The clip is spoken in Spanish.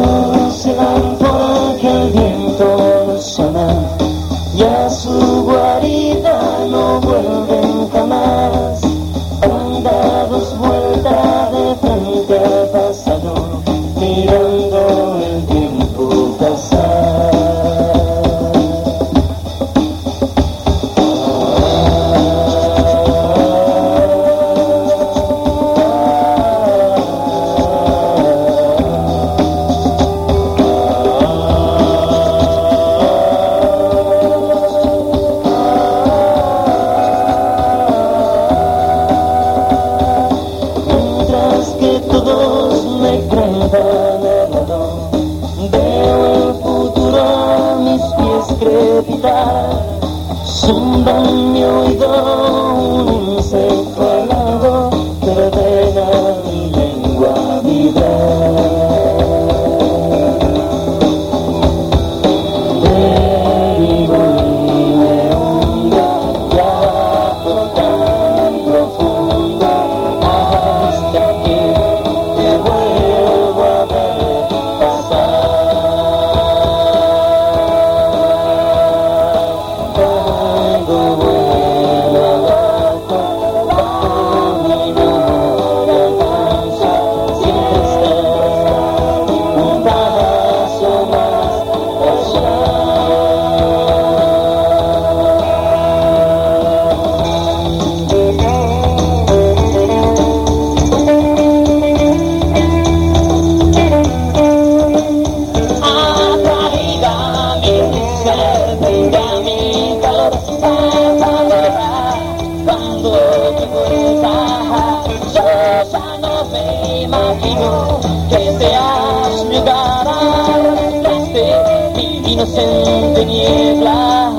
se van porque el viento los llama, y a su guarida no vuelven jamás. Han dado vuelta de frente al pasado, mirando el tiempo pasar. Zumba en mi oído un insecto alado que ordena mi lengua vibrar. Derivo y me hundo ya por tan profundo hasta que te vuelvo a ver pasar. Que seas mi hogar, que esté mi inocente niebla.